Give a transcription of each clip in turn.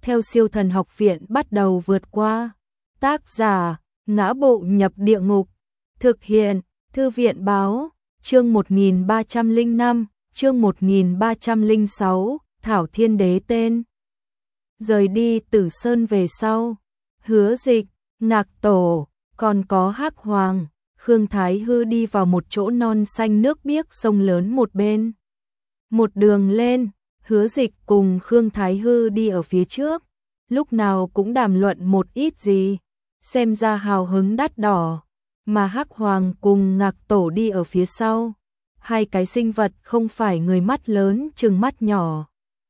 theo Siêu Thần Học Viện bắt đầu vượt qua. Tác giả: Ngã Bộ Nhập Địa Ngục. Thực hiện: Thư viện báo. Chương 1305, chương 1306, Thảo Thiên Đế tên. Rời đi Tử Sơn về sau, Hứa Dịch, Ngạc Tổ, còn có Hắc Hoàng, Khương Thái Hư đi vào một chỗ non xanh nước biếc sông lớn một bên. Một đường lên, Hứa Dịch cùng Khương Thái Hư đi ở phía trước, lúc nào cũng đàm luận một ít gì, xem ra hào hứng đắt đỏ, mà Hắc Hoàng cùng Ngạc Tổ đi ở phía sau. Hai cái sinh vật không phải người mắt lớn chừng mắt nhỏ.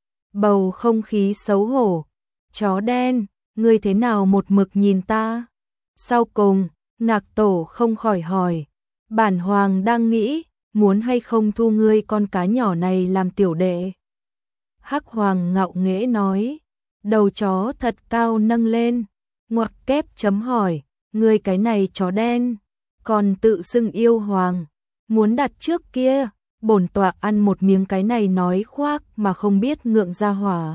Bầu không khí xấu hổ. Chó đen, ngươi thế nào một mực nhìn ta? Sau cùng, Ngạc Tổ không khỏi hỏi, bản hoàng đang nghĩ, muốn hay không thu ngươi con cá nhỏ này làm tiểu đệ. Hắc Hoàng ngạo nghễ nói, đầu chó thật cao nâng lên, ngoặc kép chấm hỏi, ngươi cái này chó đen, còn tự xưng yêu hoàng, muốn đặt trước kia, bổn tọa ăn một miếng cái này nói khoác mà không biết ngượng ra hỏa.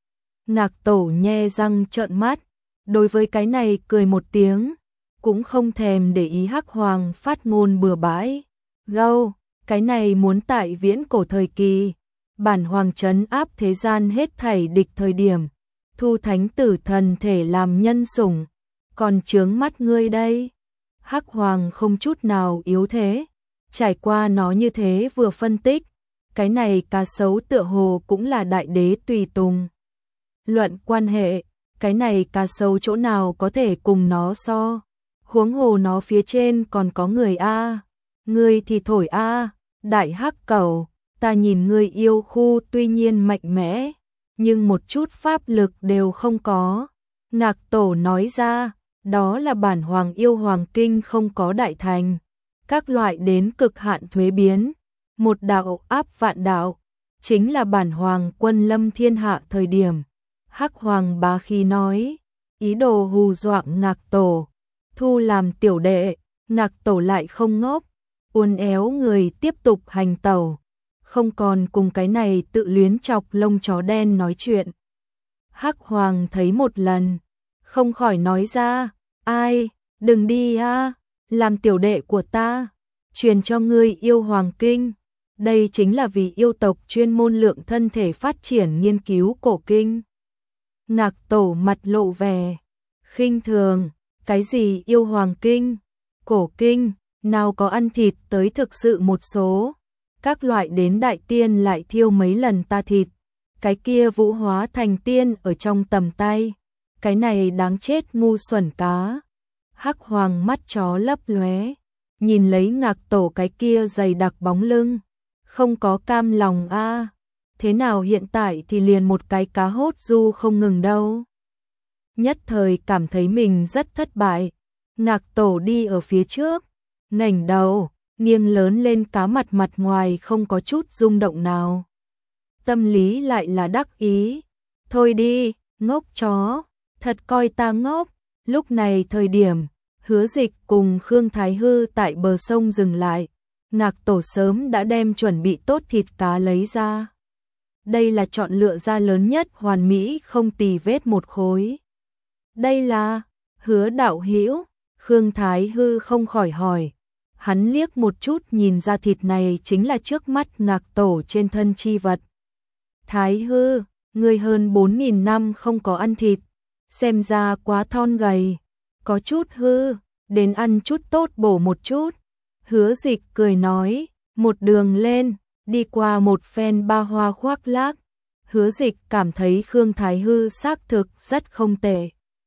Ngạc Tổ nhe răng trợn mắt, đối với cái này cười một tiếng, cũng không thèm để ý Hắc Hoàng phát ngôn bừa bãi. Gâu, cái này muốn tại viễn cổ thời kỳ, bản hoàng trấn áp thế gian hết thảy địch thời điểm, thu thánh tử thần thể làm nhân sủng, còn chướng mắt ngươi đây. Hắc Hoàng không chút nào yếu thế, trải qua nó như thế vừa phân tích, cái này cá sấu tựa hồ cũng là đại đế tùy tùng. Luận quan hệ, cái này cá sấu chỗ nào có thể cùng nó so, huống hồ nó phía trên còn có người a. Ngươi thì thổi a, đại hắc cẩu, ta nhìn ngươi yêu khu tuy nhiên mạnh mẽ, nhưng một chút pháp lực đều không có. Ngạc Tổ nói ra, đó là bản hoàng yêu hoàng kinh không có đại thành, các loại đến cực hạn thuế biến, một đạo áp vạn đạo, chính là bản hoàng quân lâm thiên hạ thời điểm. Hắc Hoàng bá khí nói, ý đồ hù dọa Ngạc Tổ, thu làm tiểu đệ. Ngạc Tổ lại không ngốc, uốn éo người tiếp tục hành tẩu, không còn cùng cái này tự luyến chọc lông chó đen nói chuyện. Hắc Hoàng thấy một lần, không khỏi nói ra, ai, đừng đi a, làm tiểu đệ của ta, truyền cho ngươi yêu hoàng kinh. Đây chính là vì yêu tộc chuyên môn lượng thân thể phát triển nghiên cứu cổ kinh. Ngạc Tổ mặt lộ vẻ khinh thường, cái gì yêu hoàng kinh, cổ kinh, nào có ăn thịt tới thực sự một số, các loại đến đại tiên lại thiêu mấy lần ta thịt, cái kia vũ hóa thành tiên ở trong tầm tay, cái này đáng chết ngu xuẩn cá. Hắc Hoàng mắt chó lấp lóe, nhìn lấy Ngạc Tổ cái kia dày đặc bóng lưng, không có cam lòng a. Thế nào hiện tại thì liền một cái cá hốt du không ngừng đâu. Nhất thời cảm thấy mình rất thất bại. Ngạc Tổ đi ở phía trước, ngẩng đầu, nghiêng lớn lên cá mặt ngoài không có chút rung động nào. Tâm lý lại là đắc ý. Thôi đi, ngốc chó, thật coi ta ngốc. Lúc này thời điểm, Hứa Dịch cùng Khương Thái Hư tại bờ sông dừng lại. Ngạc Tổ sớm đã đem chuẩn bị tốt thịt cá lấy ra. Đây là chọn lựa ra lớn nhất hoàn mỹ không tì vết một khối. Đây là Hứa đạo hữu. Khương Thái Hư không khỏi hỏi. Hắn liếc một chút nhìn ra thịt này chính là trước mắt Ngạc Tổ trên thân chi vật. Thái Hư, người hơn 4.000 năm không có ăn thịt, xem ra quá thon gầy, có chút hư, đến ăn chút tốt bổ một chút. Hứa Dịch cười nói, một đường lên, đi qua một phen ba hoa khoác lác, Hứa Dịch cảm thấy Khương Thái Hư xác thực rất không tệ,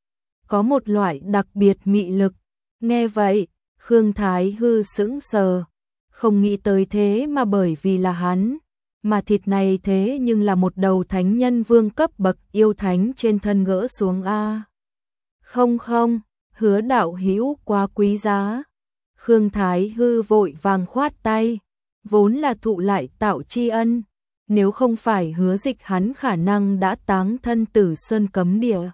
có một loại đặc biệt mị lực. Nghe vậy, Khương Thái Hư sững sờ, không nghĩ tới thế mà bởi vì là hắn, mà thịt này thế nhưng là một đầu thánh nhân vương cấp bậc yêu thánh trên thân gỡ xuống a. Không, Hứa đạo hữu quá quý giá. Khương Thái Hư vội vàng khoát tay, vốn là thụ lại tạo tri ân, nếu không phải Hứa Dịch hắn khả năng đã táng thân Tử Sơn cấm địa,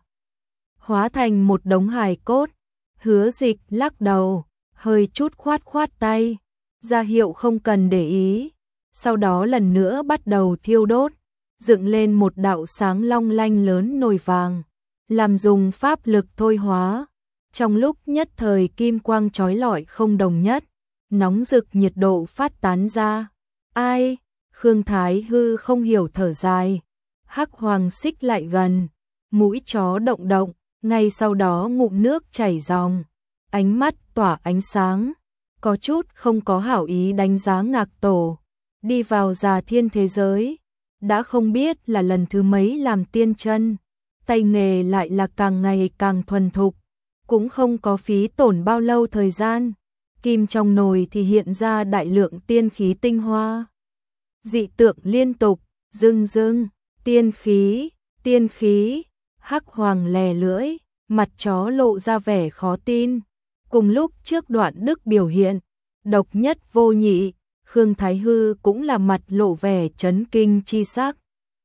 hóa thành một đống hài cốt. Hứa Dịch lắc đầu, hơi chút khoát tay, ra hiệu không cần để ý, sau đó lần nữa bắt đầu thiêu đốt, dựng lên một đạo sáng long lanh lớn nồi vàng, làm dùng pháp lực thôi hóa. Trong lúc nhất thời kim quang chói lọi không đồng nhất, nóng rực nhiệt độ phát tán ra. Ai? Khương Thái Hư không hiểu thở dài. Hắc Hoàng xích lại gần, mũi chó động động, ngay sau đó ngụm nước chảy ròng, ánh mắt tỏa ánh sáng, có chút không có hảo ý đánh giá Ngạc Tổ. Đi vào Già Thiên thế giới, đã không biết là lần thứ mấy làm tiên chân, tay nghề lại là càng ngày càng thuần thục, cũng không có phí tổn bao lâu thời gian. Kim trong nồi thì hiện ra đại lượng tiên khí tinh hoa. Dị tượng liên tục, rưng rưng, tiên khí, Hắc Hoàng lè lưỡi, mặt chó lộ ra vẻ khó tin. Cùng lúc trước Đoạn Đức biểu hiện, độc nhất vô nhị, Khương Thái Hư cũng là mặt lộ vẻ chấn kinh chi sắc.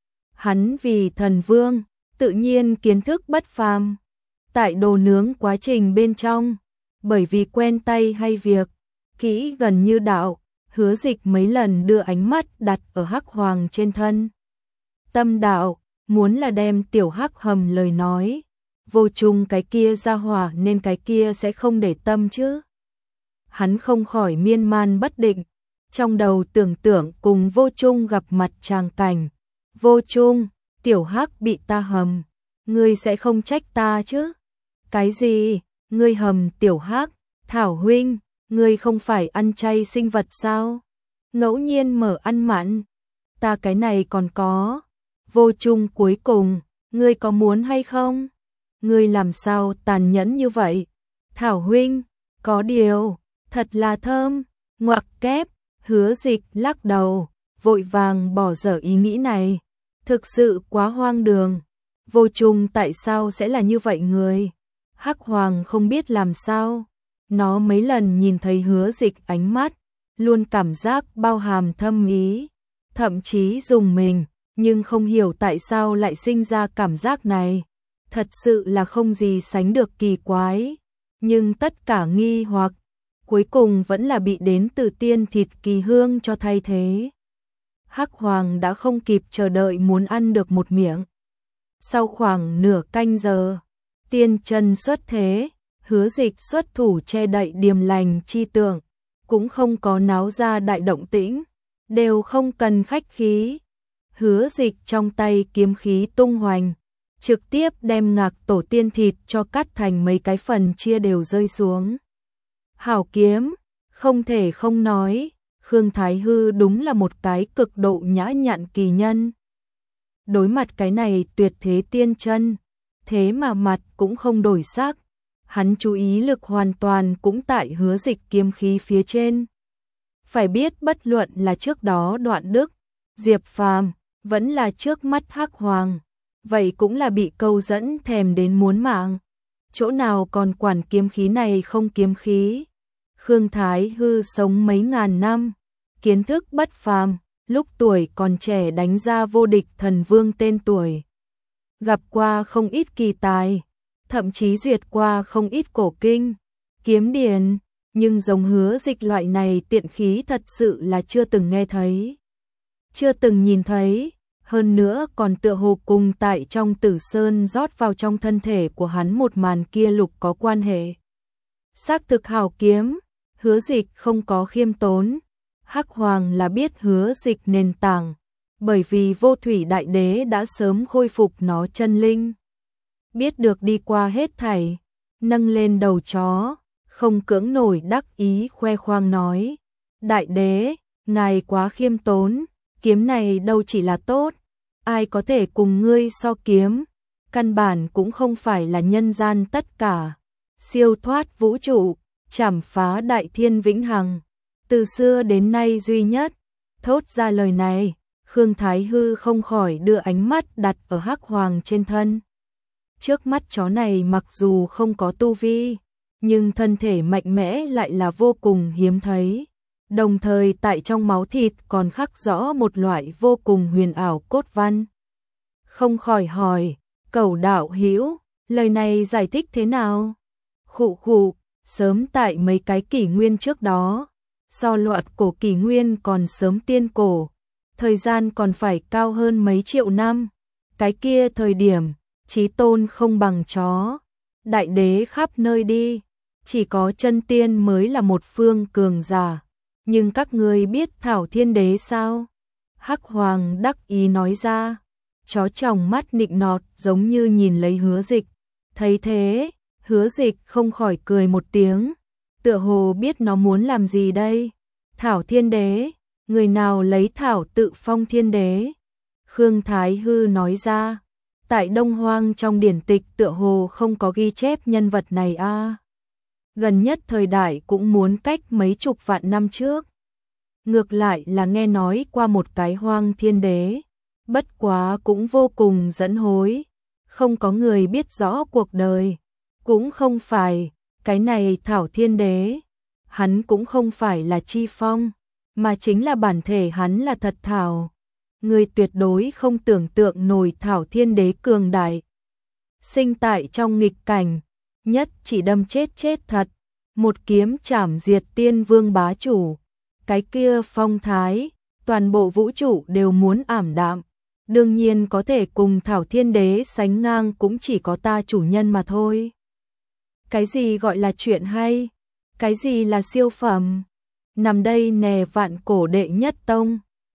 Hắn vì thần vương, tự nhiên kiến thức bất phàm. Tại đồ nướng quá trình bên trong, bởi vì quen tay hay việc, kỹ gần như đạo, Hứa Dịch mấy lần đưa ánh mắt đặt ở Hắc Hoàng trên thân. Tâm đạo, muốn là đem tiểu Hắc hầm lời nói, vô chung cái kia ra hỏa nên cái kia sẽ không để tâm chứ. Hắn không khỏi miên man bất định, trong đầu tưởng tượng cùng vô chung gặp mặt tràng cảnh. Vô chung, tiểu Hắc bị ta hầm, ngươi sẽ không trách ta chứ? Cái gì? Ngươi hầm tiểu Hắc? Thảo huynh, ngươi không phải ăn chay sinh vật sao? Ngẫu nhiên mở ăn mặn, ta cái này còn có. Vô chung cuối cùng, ngươi có muốn hay không? Ngươi làm sao tàn nhẫn như vậy? Thảo huynh, có điều, thật là thơm, ngoặc kép. Hứa Dịch lắc đầu, vội vàng bỏ dở ý nghĩ này. Thực sự quá hoang đường. Vô chung tại sao sẽ là như vậy người? Hắc Hoàng không biết làm sao. Nó mấy lần nhìn thấy Hứa Dịch ánh mắt, luôn cảm giác bao hàm thâm ý, thậm chí dùng mình, nhưng không hiểu tại sao lại sinh ra cảm giác này. Thật sự là không gì sánh được kỳ quái. Nhưng tất cả nghi hoặc, cuối cùng vẫn là bị đến từ tiên thịt kỳ hương cho thay thế. Hắc Hoàng đã không kịp chờ đợi muốn ăn được một miệng. Sau khoảng nửa canh giờ, tiên chân xuất thế, Hứa Dịch xuất thủ che đậy điềm lành chi tượng, cũng không có náo ra đại động tĩnh, đều không cần khách khí. Hứa Dịch trong tay kiếm khí tung hoành, trực tiếp đem Ngạc Tổ tiên thịt cho cắt thành mấy cái phần chia đều rơi xuống. Hảo kiếm, không thể không nói, Khương Thái Hư đúng là một cái cực độ nhã nhặn kỳ nhân. Đối mặt cái này tuyệt thế tiên chân, thế mà mặt cũng không đổi sắc, hắn chú ý lực hoàn toàn cũng tại Hứa Dịch kiếm khí phía trên. Phải biết bất luận là trước đó Đoạn Đức, Diệp Phàm, vẫn là trước mắt Hắc Hoàng, vậy cũng là bị câu dẫn thèm đến muốn mạng. Chỗ nào còn quản kiếm khí này không kiếm khí. Khương Thái Hư sống mấy ngàn năm, kiến thức bất phàm, lúc tuổi còn trẻ đánh ra vô địch thần vương tên tuổi. Gặp qua không ít kỳ tài, thậm chí duyệt qua không ít cổ kinh, kiếm điển, nhưng giống Hứa Dịch loại này tiện khí thật sự là chưa từng nghe thấy, chưa từng nhìn thấy, hơn nữa còn tựa hồ cùng tại trong Tử Sơn rót vào trong thân thể của hắn một màn kia lục có quan hệ. Xác thực hảo kiếm, Hứa Dịch không có khiêm tốn. Hắc Hoàng là biết Hứa Dịch nền tảng, bởi vì Vô Thủy Đại Đế đã sớm khôi phục nó chân linh. Biết được đi qua hết thảy, nâng lên đầu chó, không cưỡng nổi đắc ý khoe khoang nói: Đại Đế, ngài quá khiêm tốn, kiếm này đâu chỉ là tốt, ai có thể cùng ngươi so kiếm, căn bản cũng không phải là nhân gian tất cả, siêu thoát vũ trụ, chảm phá đại thiên vĩnh hằng, từ xưa đến nay duy nhất. Thốt ra lời này, Khương Thái Hư không khỏi đưa ánh mắt đặt ở Hắc Hoàng trên thân. Trước mắt chó này mặc dù không có tu vi, nhưng thân thể mạnh mẽ lại là vô cùng hiếm thấy. Đồng thời tại trong máu thịt còn khắc rõ một loại vô cùng huyền ảo cốt văn. Không khỏi hỏi, Cẩu đạo hữu, lời này giải thích thế nào? Khụ khụ, sớm tại mấy cái kỷ nguyên trước đó, so loạt cổ kỷ nguyên còn sớm tiên cổ, thời gian còn phải cao hơn mấy triệu năm. Cái kia thời điểm, chí tôn không bằng chó, đại đế khắp nơi đi, chỉ có chân tiên mới là một phương cường giả. Nhưng các ngươi biết Thảo Thiên Đế sao? Hắc Hoàng đắc ý nói ra, chó tròng mắt nịnh nọt giống như nhìn lấy Hứa Dịch. Thấy thế, Hứa Dịch không khỏi cười một tiếng, tựa hồ biết nó muốn làm gì đây. Thảo Thiên Đế, người nào lấy thảo tự phong Thiên Đế? Khương Thái Hư nói ra, tại Đông Hoang trong điển tịch tựa hồ không có ghi chép nhân vật này a. Gần nhất thời đại cũng muốn cách mấy chục vạn năm trước. Ngược lại là nghe nói qua một cái Hoang Thiên Đế, bất quá cũng vô cùng dẫn hối, không có người biết rõ cuộc đời, cũng không phải, cái này Thảo Thiên Đế, hắn cũng không phải là chi phong, mà chính là bản thể hắn là thật thảo. Người tuyệt đối không tưởng tượng nổi Thảo Thiên Đế cường đại. Sinh tại trong nghịch cảnh, nhất chỉ đâm chết thật, một kiếm chảm diệt tiên vương bá chủ. Cái kia phong thái, toàn bộ vũ trụ đều muốn ảm đạm. Đương nhiên có thể cùng Thảo Thiên Đế sánh ngang cũng chỉ có ta chủ nhân mà thôi. Cái gì gọi là chuyện hay? Cái gì là siêu phẩm? Nằm đây nè vạn cổ đệ nhất tông.